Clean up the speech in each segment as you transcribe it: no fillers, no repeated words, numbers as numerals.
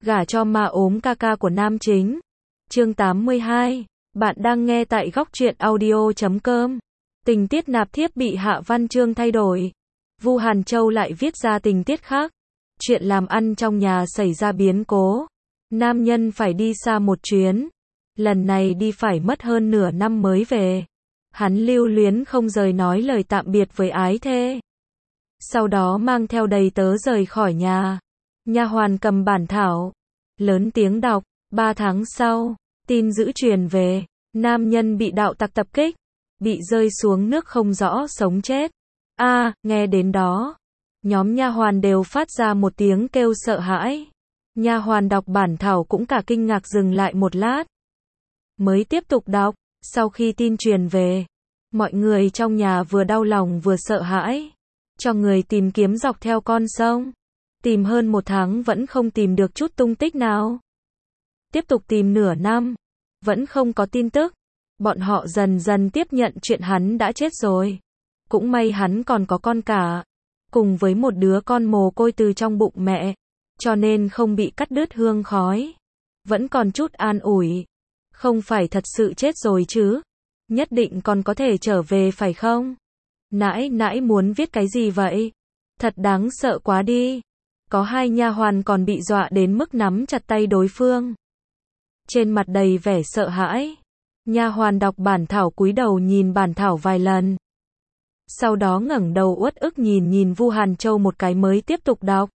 Gả cho ma ốm ca ca của nam chính. Chương 82. Bạn đang nghe tại góc truyện audio.com. Tình tiết nạp thiếp bị Hạ Văn Chương thay đổi. Vu Hàn Châu lại viết ra tình tiết khác. Chuyện làm ăn trong nhà xảy ra biến cố. Nam nhân phải đi xa một chuyến. Lần này đi phải mất hơn nửa năm mới về. Hắn lưu luyến không rời nói lời tạm biệt với ái thê. Sau đó mang theo đầy tớ rời khỏi nhà. Nha hoàn cầm bản thảo, lớn tiếng đọc. 3 tháng sau, tin dữ truyền về, nam nhân bị đạo tặc tập kích, bị rơi xuống nước không rõ sống chết. Nghe đến đó, nhóm nha hoàn đều phát ra một tiếng kêu sợ hãi. Nha hoàn đọc bản thảo cũng cả kinh ngạc dừng lại một lát, mới tiếp tục đọc. Sau khi tin truyền về, mọi người trong nhà vừa đau lòng vừa sợ hãi, cho người tìm kiếm dọc theo con sông. Tìm hơn 1 tháng vẫn không tìm được chút tung tích nào. Tiếp tục tìm nửa năm, vẫn không có tin tức. Bọn họ dần dần tiếp nhận chuyện hắn đã chết rồi. Cũng may hắn còn có con cả, cùng với một đứa con mồ côi từ trong bụng mẹ, cho nên không bị cắt đứt hương khói. Vẫn còn chút an ủi. Không phải thật sự chết rồi chứ? Nhất định còn có thể trở về phải không? Nãi nãi muốn viết cái gì vậy? Thật đáng sợ quá đi. Có 2 nha hoàn còn bị dọa đến mức nắm chặt tay đối phương, trên mặt đầy vẻ sợ hãi. Nha hoàn đọc bản thảo cúi đầu nhìn bản thảo vài lần, sau đó ngẩng đầu uất ức nhìn Vu Hàn Châu một cái mới tiếp tục đọc.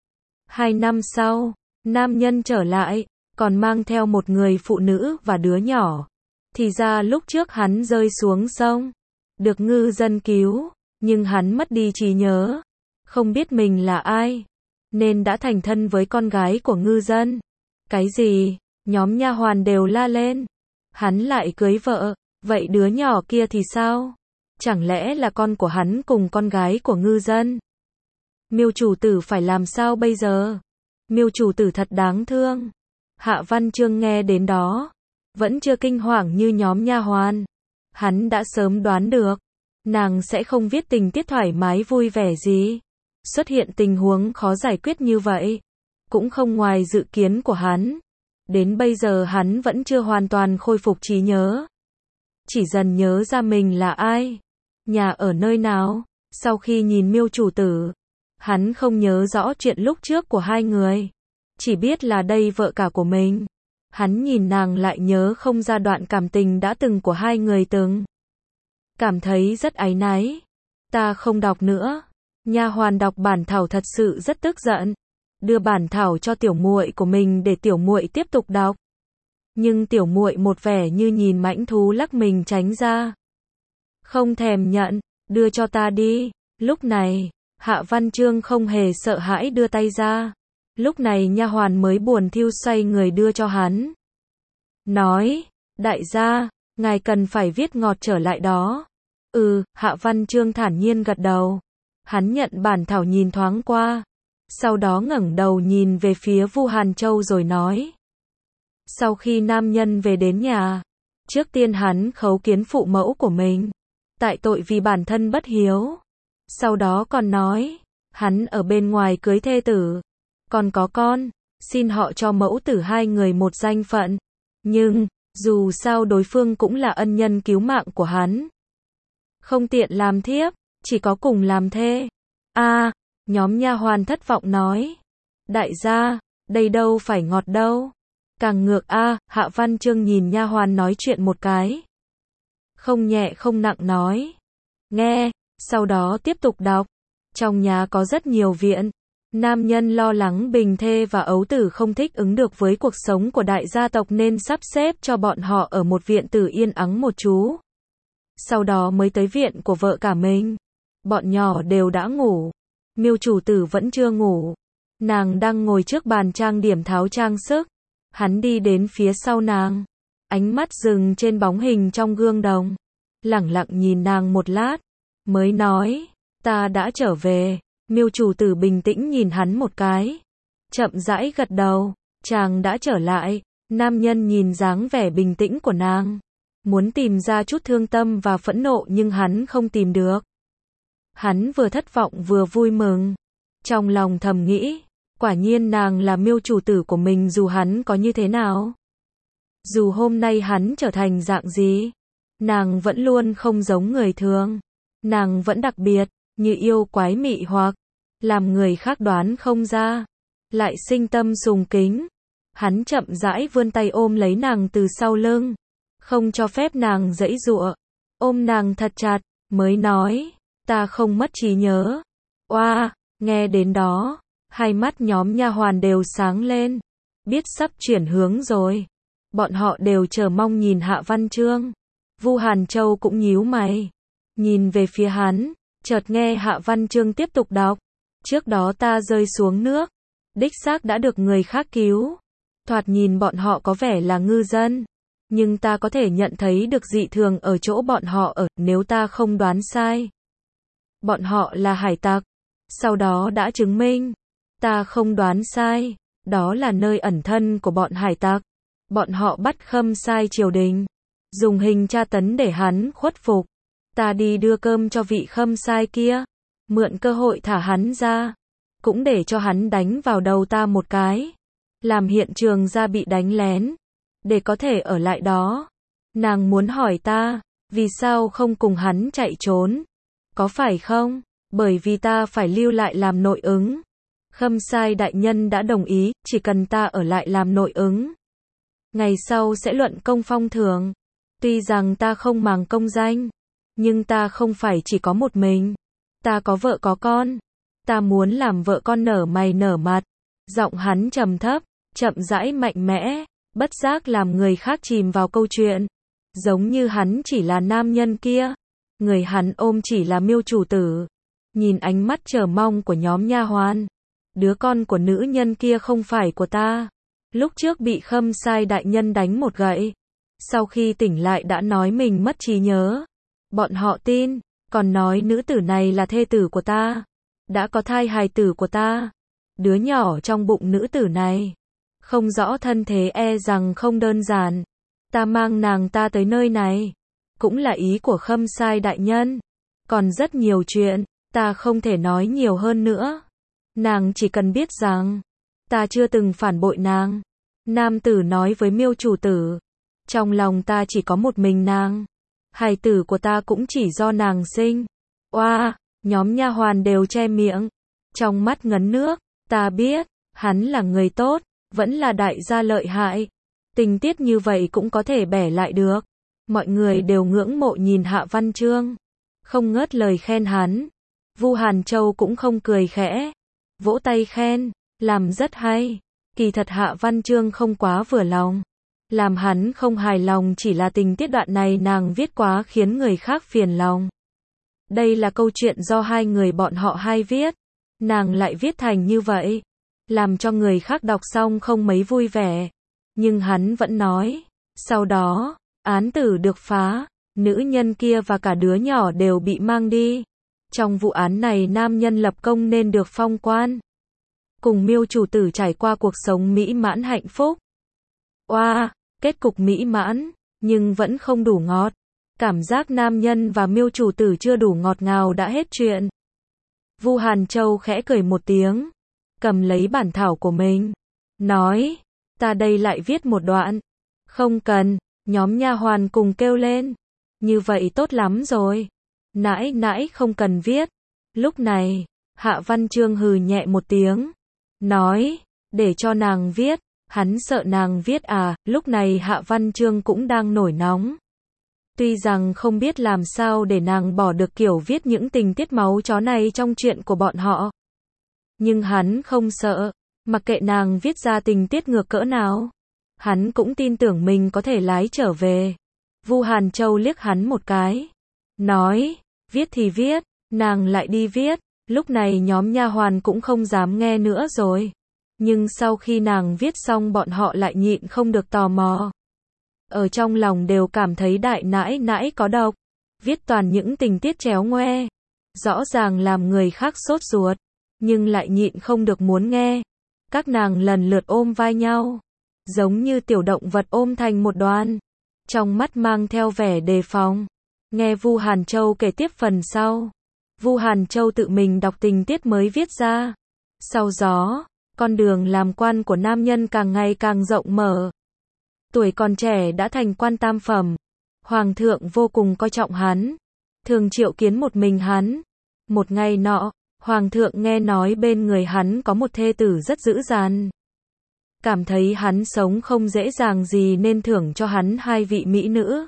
2 năm sau, nam nhân trở lại, còn mang theo một người phụ nữ và đứa nhỏ. Thì ra lúc trước hắn rơi xuống sông, được ngư dân cứu, nhưng hắn mất đi trí nhớ, không biết mình là ai, nên đã thành thân với con gái của ngư dân. Cái gì? Nhóm nha hoàn đều la lên. Hắn lại cưới vợ, vậy đứa nhỏ kia thì sao? Chẳng lẽ là con của hắn cùng con gái của ngư dân? Miêu chủ tử phải làm sao bây giờ? Miêu chủ tử thật đáng thương. Hạ Văn Chương nghe đến đó, vẫn chưa kinh hoàng như nhóm nha hoàn. Hắn đã sớm đoán được, nàng sẽ không viết tình tiết thoải mái vui vẻ gì. Xuất hiện tình huống khó giải quyết như vậy, cũng không ngoài dự kiến của hắn. Đến bây giờ hắn vẫn chưa hoàn toàn khôi phục trí nhớ. Chỉ dần nhớ ra mình là ai, nhà ở nơi nào. Sau khi nhìn Miêu chủ tử, hắn không nhớ rõ chuyện lúc trước của 2 người. Chỉ biết là đây vợ cả của mình. Hắn nhìn nàng lại nhớ không ra đoạn cảm tình đã từng của 2 người từng. Cảm thấy rất áy náy. Ta không đọc nữa. Nha hoàn đọc bản thảo thật sự rất tức giận, đưa bản thảo cho tiểu muội của mình để tiểu muội tiếp tục đọc. Nhưng tiểu muội một vẻ như nhìn mãnh thú lắc mình tránh ra. Không thèm nhận, đưa cho ta đi. Lúc này, Hạ Văn Chương không hề sợ hãi đưa tay ra. Lúc này nha hoàn mới buồn thiu xoay người đưa cho hắn. Nói, đại gia, ngài cần phải viết ngọt trở lại đó. Hạ Văn Chương thản nhiên gật đầu. Hắn nhận bản thảo nhìn thoáng qua, sau đó ngẩng đầu nhìn về phía Vu Hàn Châu rồi nói. Sau khi nam nhân về đến nhà, trước tiên hắn khấu kiến phụ mẫu của mình, tại tội vì bản thân bất hiếu. Sau đó còn nói, hắn ở bên ngoài cưới thê tử, còn có con, xin họ cho mẫu tử 2 người một danh phận. Nhưng, dù sao đối phương cũng là ân nhân cứu mạng của hắn, không tiện làm thiếp, chỉ có cùng làm thê. Nhóm nha hoàn thất vọng nói. Đại gia, đây đâu phải ngọt đâu. Càng ngược Hạ Văn Chương nhìn nha hoàn nói chuyện một cái. Không nhẹ không nặng nói. Nghe, sau đó tiếp tục đọc. Trong nhà có rất nhiều viện. Nam nhân lo lắng bình thê và ấu tử không thích ứng được với cuộc sống của đại gia tộc nên sắp xếp cho bọn họ ở một viện tử yên ắng một chú. Sau đó mới tới viện của vợ cả mình. Bọn nhỏ đều đã ngủ. Miêu chủ tử vẫn chưa ngủ. Nàng đang ngồi trước bàn trang điểm tháo trang sức. Hắn đi đến phía sau nàng. Ánh mắt dừng trên bóng hình trong gương đồng. Lẳng lặng nhìn nàng một lát, mới nói, ta đã trở về. Miêu chủ tử bình tĩnh nhìn hắn một cái, chậm rãi gật đầu. Chàng đã trở lại. Nam nhân nhìn dáng vẻ bình tĩnh của nàng, muốn tìm ra chút thương tâm và phẫn nộ nhưng hắn không tìm được. Hắn vừa thất vọng vừa vui mừng. Trong lòng thầm nghĩ, Quả nhiên nàng là Miêu chủ tử của mình dù hắn có như thế nào. Dù hôm nay hắn trở thành dạng gì, nàng vẫn luôn không giống người thường. Nàng vẫn đặc biệt, như yêu quái mị hoặc, làm người khác đoán không ra, lại sinh tâm sùng kính. Hắn chậm rãi vươn tay ôm lấy nàng từ sau lưng, không cho phép nàng giãy giụa, ôm nàng thật chặt, mới nói, ta không mất trí nhớ. Oa, nghe đến đó, hai mắt nhóm nha hoàn đều sáng lên, biết sắp chuyển hướng rồi. Bọn họ đều chờ mong nhìn Hạ Văn Chương. Vu Hàn Châu cũng nhíu mày, nhìn về phía hắn, chợt nghe Hạ Văn Chương tiếp tục đọc. Trước đó ta rơi xuống nước, đích xác đã được người khác cứu. Thoạt nhìn bọn họ có vẻ là ngư dân, nhưng ta có thể nhận thấy được dị thường ở chỗ bọn họ ở, nếu ta không đoán sai. Bọn họ là hải tặc. Sau đó đã chứng minh, ta không đoán sai, đó là nơi ẩn thân của bọn hải tặc. Bọn họ bắt Khâm Sai triều đình, dùng hình tra tấn để hắn khuất phục. Ta đi đưa cơm cho vị Khâm Sai kia, mượn cơ hội thả hắn ra, cũng để cho hắn đánh vào đầu ta một cái, làm hiện trường ra bị đánh lén, để có thể ở lại đó. Nàng muốn hỏi ta, vì sao không cùng hắn chạy trốn? Có phải không? Bởi vì ta phải lưu lại làm nội ứng. Khâm Sai đại nhân đã đồng ý, chỉ cần ta ở lại làm nội ứng. Ngày sau sẽ luận công phong thưởng. Tuy rằng ta không màng công danh, nhưng ta không phải chỉ có một mình. Ta có vợ có con. Ta muốn làm vợ con nở mày nở mặt. Giọng hắn trầm thấp, chậm rãi mạnh mẽ, bất giác làm người khác chìm vào câu chuyện. Giống như hắn chỉ là nam nhân kia, người hắn ôm chỉ là Miêu chủ tử. Nhìn ánh mắt chờ mong của nhóm nha hoàn. Đứa con của nữ nhân kia không phải của ta. Lúc trước bị Khâm Sai đại nhân đánh một gậy. Sau khi tỉnh lại đã nói mình mất trí nhớ. Bọn họ tin, còn nói nữ tử này là thê tử của ta. Đã có thai hài tử của ta. Đứa nhỏ trong bụng nữ tử này. Không rõ thân thế e rằng không đơn giản. Ta mang nàng ta tới nơi này. Cũng là ý của Khâm Sai đại nhân. Còn rất nhiều chuyện, ta không thể nói nhiều hơn nữa. Nàng chỉ cần biết rằng, ta chưa từng phản bội nàng. Nam tử nói với Miêu chủ tử, trong lòng ta chỉ có một mình nàng. Hài tử của ta cũng chỉ do nàng sinh. Oa, nhóm nha hoàn đều che miệng, trong mắt ngấn nước. Ta biết, hắn là người tốt, vẫn là đại gia lợi hại. Tình tiết như vậy cũng có thể bẻ lại được. Mọi người đều ngưỡng mộ nhìn Hạ Văn Chương, không ngớt lời khen hắn. Vu Hàn Châu cũng không cười khẽ, vỗ tay khen, làm rất hay. Kỳ thật Hạ Văn Chương không quá vừa lòng. Làm hắn không hài lòng chỉ là tình tiết đoạn này nàng viết quá khiến người khác phiền lòng. Đây là câu chuyện do hai người bọn họ hai viết. Nàng lại viết thành như vậy, làm cho người khác đọc xong không mấy vui vẻ. Nhưng hắn vẫn nói, sau đó, án tử được phá, nữ nhân kia và cả đứa nhỏ đều bị mang đi. Trong vụ án này nam nhân lập công nên được phong quan. Cùng Miêu chủ tử trải qua cuộc sống mỹ mãn hạnh phúc. Oa, kết cục mỹ mãn, nhưng vẫn không đủ ngọt. Cảm giác nam nhân và Miêu chủ tử chưa đủ ngọt ngào đã hết chuyện. Vu Hàn Châu khẽ cười một tiếng, cầm lấy bản thảo của mình, nói, ta đây lại viết một đoạn. Không cần, nhóm nha hoàn cùng kêu lên. Như vậy tốt lắm rồi. Nãi nãi không cần viết. Lúc này, Hạ Văn Chương hừ nhẹ một tiếng, nói, để cho nàng viết. Hắn sợ nàng viết à. Lúc này Hạ Văn Chương cũng đang nổi nóng. Tuy rằng không biết làm sao để nàng bỏ được kiểu viết những tình tiết máu chó này trong chuyện của bọn họ. Nhưng hắn không sợ, mặc kệ nàng viết ra tình tiết ngược cỡ nào. Hắn cũng tin tưởng mình có thể lái trở về. Vu Hàn Châu liếc hắn một cái, nói, viết thì viết, nàng lại đi viết. Lúc này nhóm nha hoàn cũng không dám nghe nữa rồi. Nhưng sau khi nàng viết xong bọn họ lại nhịn không được tò mò. Ở trong lòng đều cảm thấy đại nãi nãi có độc. Viết toàn những tình tiết chéo ngoe. Rõ ràng làm người khác sốt ruột. Nhưng lại nhịn không được muốn nghe. Các nàng lần lượt ôm vai nhau. Giống như tiểu động vật ôm thành một đoàn. Trong mắt mang theo vẻ đề phòng. Nghe Vu Hàn Châu kể tiếp phần sau. Vu Hàn Châu tự mình đọc tình tiết mới viết ra. Sau gió, Con đường làm quan của nam nhân càng ngày càng rộng mở. Tuổi còn trẻ đã thành quan tam phẩm. Hoàng thượng vô cùng coi trọng hắn, thường triệu kiến một mình hắn. Một ngày nọ, Hoàng thượng nghe nói bên người hắn có một thê tử rất dữ dằn. Cảm thấy hắn sống không dễ dàng gì nên thưởng cho hắn 2 vị mỹ nữ.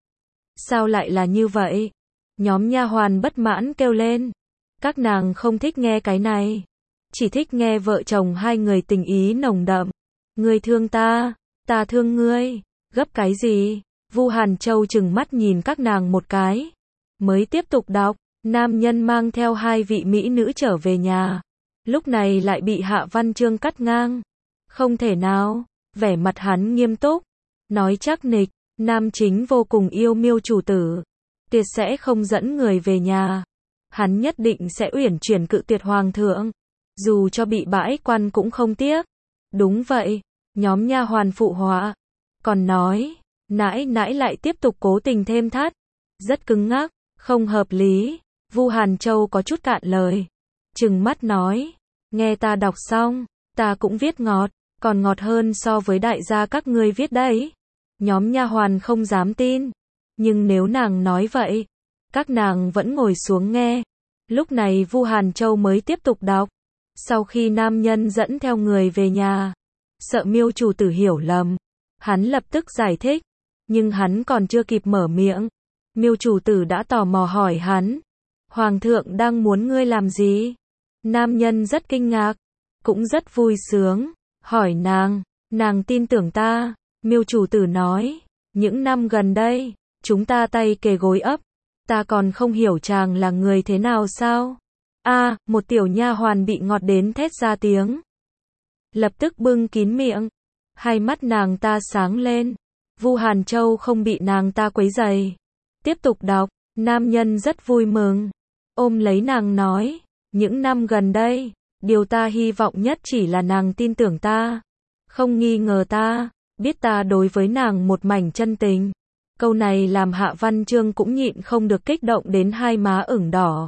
Sao lại là như vậy? Nhóm nha hoàn bất mãn kêu lên. Các nàng không thích nghe cái này. Chỉ thích nghe vợ chồng hai người tình ý nồng đậm. Ngươi thương ta thương ngươi. Gấp cái gì? Vu Hàn Châu trừng mắt nhìn các nàng một cái. Mới tiếp tục đọc. Nam nhân mang theo 2 vị mỹ nữ trở về nhà. Lúc này lại bị Hạ Văn Chương cắt ngang. Không thể nào. Vẻ mặt hắn nghiêm túc. Nói chắc nịch. Nam chính vô cùng yêu Miêu chủ tử. Tuyệt sẽ không dẫn người về nhà. Hắn nhất định sẽ uyển chuyển cự tuyệt hoàng thượng. Dù cho bị bãi quan cũng không tiếc. Đúng vậy. Nhóm nha hoàn phụ họa. Còn nói. Nãi nãi lại tiếp tục cố tình thêm thắt. Rất cứng ngắc. Không hợp lý. Vu Hàn Châu có chút cạn lời. Trừng mắt nói. Nghe ta đọc xong. Ta cũng viết ngọt. Còn ngọt hơn so với đại gia các ngươi viết đấy. Nhóm nha hoàn không dám tin. Nhưng nếu nàng nói vậy, các nàng vẫn ngồi xuống nghe. Lúc này Vu Hàn Châu mới tiếp tục đọc. Sau khi nam nhân dẫn theo người về nhà, sợ Miêu chủ tử hiểu lầm, hắn lập tức giải thích. Nhưng hắn còn chưa kịp mở miệng, Miêu chủ tử đã tò mò hỏi hắn. Hoàng thượng đang muốn ngươi làm gì? Nam nhân rất kinh ngạc, cũng rất vui sướng, hỏi nàng tin tưởng ta. Miêu chủ tử nói, những năm gần đây, chúng ta tay kề gối ấp, ta còn không hiểu chàng là người thế nào sao? Một tiểu nha hoàn bị ngọt đến thét ra tiếng. Lập tức bưng kín miệng, hai mắt nàng ta sáng lên. Vu Hàn Châu không bị nàng ta quấy rầy. Tiếp tục đọc, nam nhân rất vui mừng, ôm lấy nàng nói, những năm gần đây, điều ta hy vọng nhất chỉ là nàng tin tưởng ta, không nghi ngờ ta, biết ta đối với nàng một mảnh chân tình. Câu này làm Hạ Văn Chương cũng nhịn không được kích động đến hai má ửng đỏ.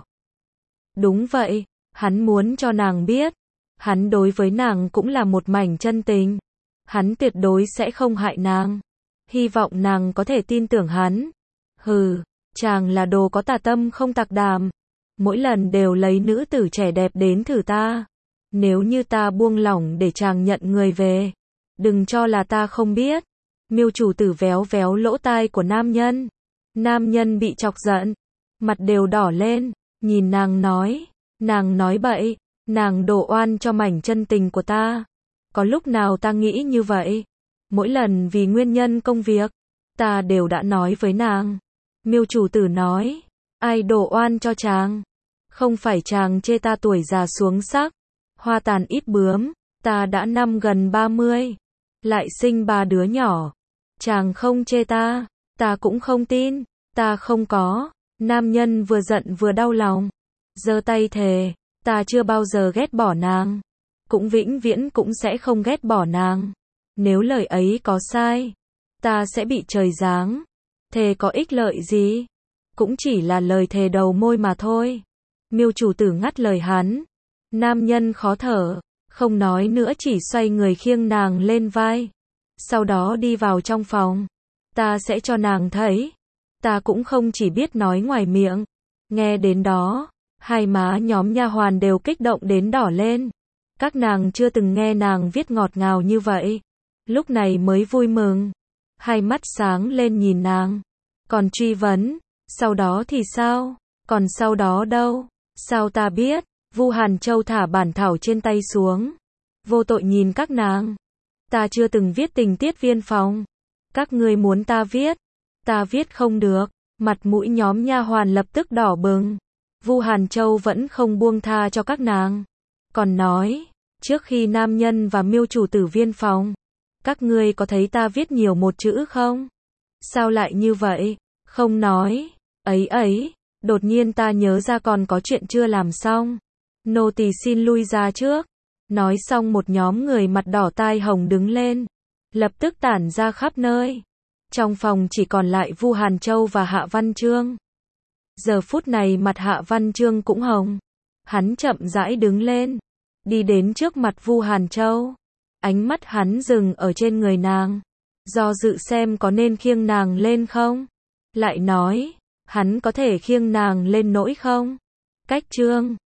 Đúng vậy, hắn muốn cho nàng biết, hắn đối với nàng cũng là một mảnh chân tình. Hắn tuyệt đối sẽ không hại nàng. Hy vọng nàng có thể tin tưởng hắn. Hừ, chàng là đồ có tà tâm không tạc đảm. Mỗi lần đều lấy nữ tử trẻ đẹp đến thử ta. Nếu như ta buông lỏng để chàng nhận người về, đừng cho là ta không biết. Miêu chủ tử véo véo lỗ tai của nam nhân. Nam nhân bị chọc giận, mặt đều đỏ lên, nhìn nàng nói bậy, nàng đổ oan cho mảnh chân tình của ta. Có lúc nào ta nghĩ như vậy? Mỗi lần vì nguyên nhân công việc, ta đều đã nói với nàng. Miêu chủ tử nói, ai đổ oan cho chàng? Không phải chàng chê ta tuổi già xuống sắc, hoa tàn ít bướm, ta đã năm gần 30, lại sinh 3 đứa nhỏ. Chàng không chê ta cũng không tin, ta không có. Nam nhân vừa giận vừa đau lòng, giơ tay thề, ta chưa bao giờ ghét bỏ nàng, cũng vĩnh viễn cũng sẽ không ghét bỏ nàng. Nếu lời ấy có sai, ta sẽ bị trời giáng. Thề có ích lợi gì? Cũng chỉ là lời thề đầu môi mà thôi. Miêu chủ tử ngắt lời hắn. Nam nhân khó thở, không nói nữa, chỉ xoay người khiêng nàng lên vai. Sau đó đi vào trong phòng. Ta sẽ cho nàng thấy. Ta cũng không chỉ biết nói ngoài miệng. Nghe đến đó, hai má nhóm nha hoàn đều kích động đến đỏ lên. Các nàng chưa từng nghe nàng viết ngọt ngào như vậy. Lúc này mới vui mừng. Hai mắt sáng lên nhìn nàng. Còn truy vấn, sau đó thì sao? Còn sau đó đâu? Sao ta biết? Vu Hàn Châu thả bản thảo trên tay xuống. Vô tội nhìn các nàng. Ta chưa từng viết tình tiết viên phòng. Các ngươi muốn ta viết không được. Mặt mũi nhóm nha hoàn lập tức đỏ bừng. Vu Hàn Châu vẫn không buông tha cho các nàng. Còn nói, trước khi nam nhân và Miêu chủ tử viên phòng, các ngươi có thấy ta viết nhiều một chữ không? Sao lại như vậy? Không nói. Ấy, đột nhiên ta nhớ ra còn có chuyện chưa làm xong. Nô tỳ xin lui ra trước. Nói xong một nhóm người mặt đỏ tai hồng đứng lên, lập tức tản ra khắp nơi. Trong phòng chỉ còn lại Vu Hàn Châu và Hạ Văn Chương. Giờ phút này mặt Hạ Văn Chương cũng hồng. Hắn chậm rãi đứng lên, đi đến trước mặt Vu Hàn Châu. Ánh mắt hắn dừng ở trên người nàng, do dự xem có nên khiêng nàng lên không. Lại nói, hắn có thể khiêng nàng lên nổi không? Cách Trương